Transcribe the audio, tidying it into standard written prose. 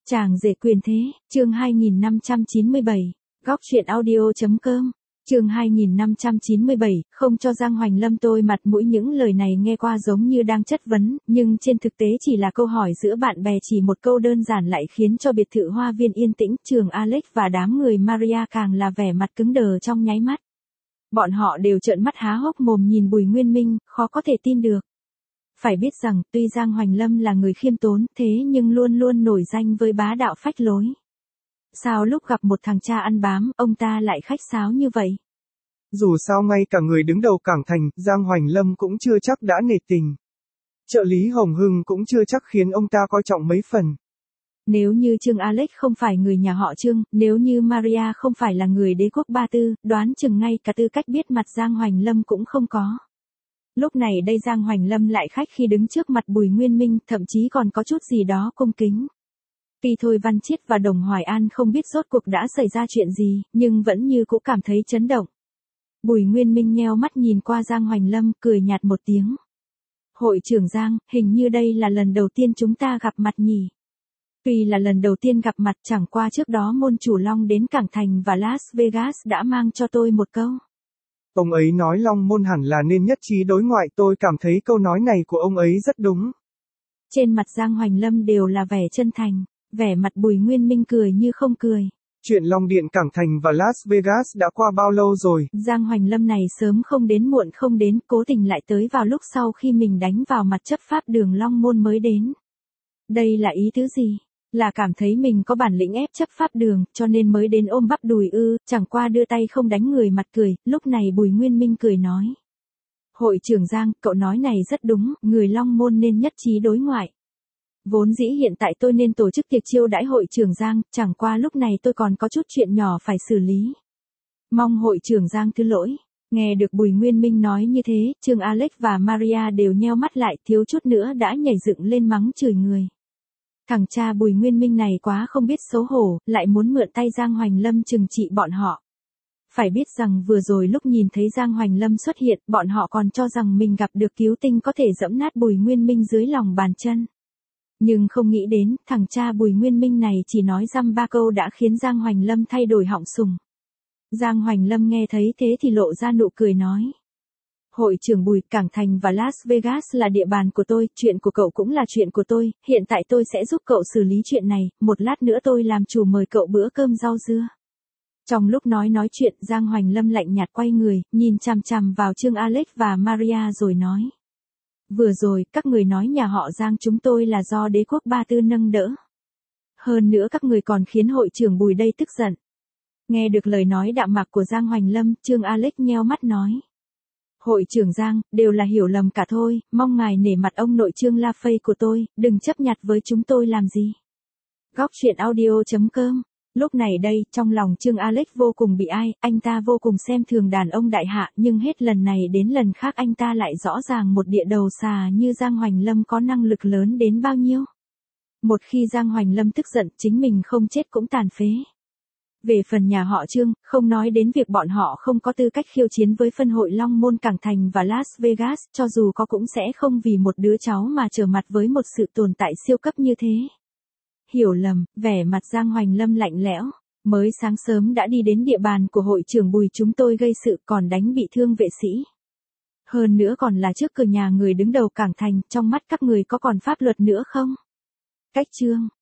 Chàng rể quyền thế, chương 2597, góc truyện audio.com, chương 2597, không cho Giang Hoành Lâm tôi mặt mũi. Những lời này nghe qua giống như đang chất vấn, nhưng trên thực tế chỉ là câu hỏi giữa bạn bè, chỉ một câu đơn giản lại khiến cho biệt thự Hoa Viên yên tĩnh. Trường Alex và đám người Maria càng là vẻ mặt cứng đờ trong nháy mắt. Bọn họ đều trợn mắt há hốc mồm nhìn Bùi Nguyên Minh, khó có thể tin được. Phải biết rằng, tuy Giang Hoành Lâm là người khiêm tốn, thế nhưng luôn luôn nổi danh với bá đạo phách lối. Sao lúc gặp một thằng cha ăn bám, ông ta lại khách sáo như vậy? Dù sao ngay cả người đứng đầu Cảng Thành, Giang Hoành Lâm cũng chưa chắc đã nể tình. Trợ lý Hồng Hưng cũng chưa chắc khiến ông ta coi trọng mấy phần. Nếu như Trương Alex không phải người nhà họ Trương, nếu như Maria không phải là người đế quốc Ba Tư, đoán chừng ngay cả tư cách biết mặt Giang Hoành Lâm cũng không có. Lúc này đây Giang Hoành Lâm lại khách khi đứng trước mặt Bùi Nguyên Minh, thậm chí còn có chút gì đó cung kính. Tuy Thôi Văn Chiết và Đồng Hoài An không biết rốt cuộc đã xảy ra chuyện gì, nhưng vẫn như cũng cảm thấy chấn động. Bùi Nguyên Minh nheo mắt nhìn qua Giang Hoành Lâm, cười nhạt một tiếng. Hội trưởng Giang, hình như đây là lần đầu tiên chúng ta gặp mặt nhỉ? Tuy là lần đầu tiên gặp mặt, chẳng qua trước đó môn chủ Long đến Cảng Thành và Las Vegas đã mang cho tôi một câu. Ông ấy nói Long Môn hẳn là nên nhất trí đối ngoại, tôi cảm thấy câu nói này của ông ấy rất đúng. Trên mặt Giang Hoành Lâm đều là vẻ chân thành, vẻ mặt Bùi Nguyên Minh cười như không cười. Chuyện Long Điện Cảng Thành và Las Vegas đã qua bao lâu rồi? Giang Hoành Lâm này sớm không đến muộn không đến, cố tình lại tới vào lúc sau khi mình đánh vào mặt chấp pháp đường Long Môn mới đến. Đây là ý tứ gì? Là cảm thấy mình có bản lĩnh ép chấp pháp đường, cho nên mới đến ôm bắp đùi ư? Chẳng qua đưa tay không đánh người mặt cười. Lúc này Bùi Nguyên Minh cười nói. Hội trưởng Giang, cậu nói này rất đúng, người Long Môn nên nhất trí đối ngoại. Vốn dĩ hiện tại tôi nên tổ chức tiệc chiêu đãi hội trưởng Giang, chẳng qua lúc này tôi còn có chút chuyện nhỏ phải xử lý. Mong hội trưởng Giang thứ lỗi. Nghe được Bùi Nguyên Minh nói như thế, Trương Alex và Maria đều nheo mắt lại, thiếu chút nữa đã nhảy dựng lên mắng chửi người. Thằng cha Bùi Nguyên Minh này quá không biết xấu hổ, lại muốn mượn tay Giang Hoành Lâm trừng trị bọn họ. Phải biết rằng vừa rồi lúc nhìn thấy Giang Hoành Lâm xuất hiện, bọn họ còn cho rằng mình gặp được cứu tinh có thể dẫm nát Bùi Nguyên Minh dưới lòng bàn chân. Nhưng không nghĩ đến, thằng cha Bùi Nguyên Minh này chỉ nói dăm ba câu đã khiến Giang Hoành Lâm thay đổi họng sùng. Giang Hoành Lâm nghe thấy thế thì lộ ra nụ cười nói. Hội trưởng Bùi, Cảng Thành và Las Vegas là địa bàn của tôi, chuyện của cậu cũng là chuyện của tôi, hiện tại tôi sẽ giúp cậu xử lý chuyện này, một lát nữa tôi làm chủ mời cậu bữa cơm rau dưa. Trong lúc nói chuyện, Giang Hoành Lâm lạnh nhạt quay người, nhìn chằm chằm vào Trương Alex và Maria rồi nói. Vừa rồi, các người nói nhà họ Giang chúng tôi là do đế quốc Ba Tư nâng đỡ. Hơn nữa các người còn khiến hội trưởng Bùi đây tức giận. Nghe được lời nói đạm mạc của Giang Hoành Lâm, Trương Alex nheo mắt nói. Hội trưởng Giang, đều là hiểu lầm cả thôi, mong ngài nể mặt ông nội Trương La Phây của tôi, đừng chấp nhặt với chúng tôi làm gì. Góc truyện audio.com. Lúc này đây, trong lòng Trương Alex vô cùng bị ai, anh ta vô cùng xem thường đàn ông đại hạ, nhưng hết lần này đến lần khác anh ta lại rõ ràng một địa đầu xà như Giang Hoành Lâm có năng lực lớn đến bao nhiêu. Một khi Giang Hoành Lâm tức giận, chính mình không chết cũng tàn phế. Về phần nhà họ Trương, không nói đến việc bọn họ không có tư cách khiêu chiến với phân hội Long Môn Cảng Thành và Las Vegas, cho dù có cũng sẽ không vì một đứa cháu mà trở mặt với một sự tồn tại siêu cấp như thế. Hiểu lầm, vẻ mặt Giang Hoành Lâm lạnh lẽo, mới sáng sớm đã đi đến địa bàn của hội trưởng Bùi chúng tôi gây sự còn đánh bị thương vệ sĩ. Hơn nữa còn là trước cửa nhà người đứng đầu Cảng Thành, trong mắt các người có còn pháp luật nữa không? Cách Trương,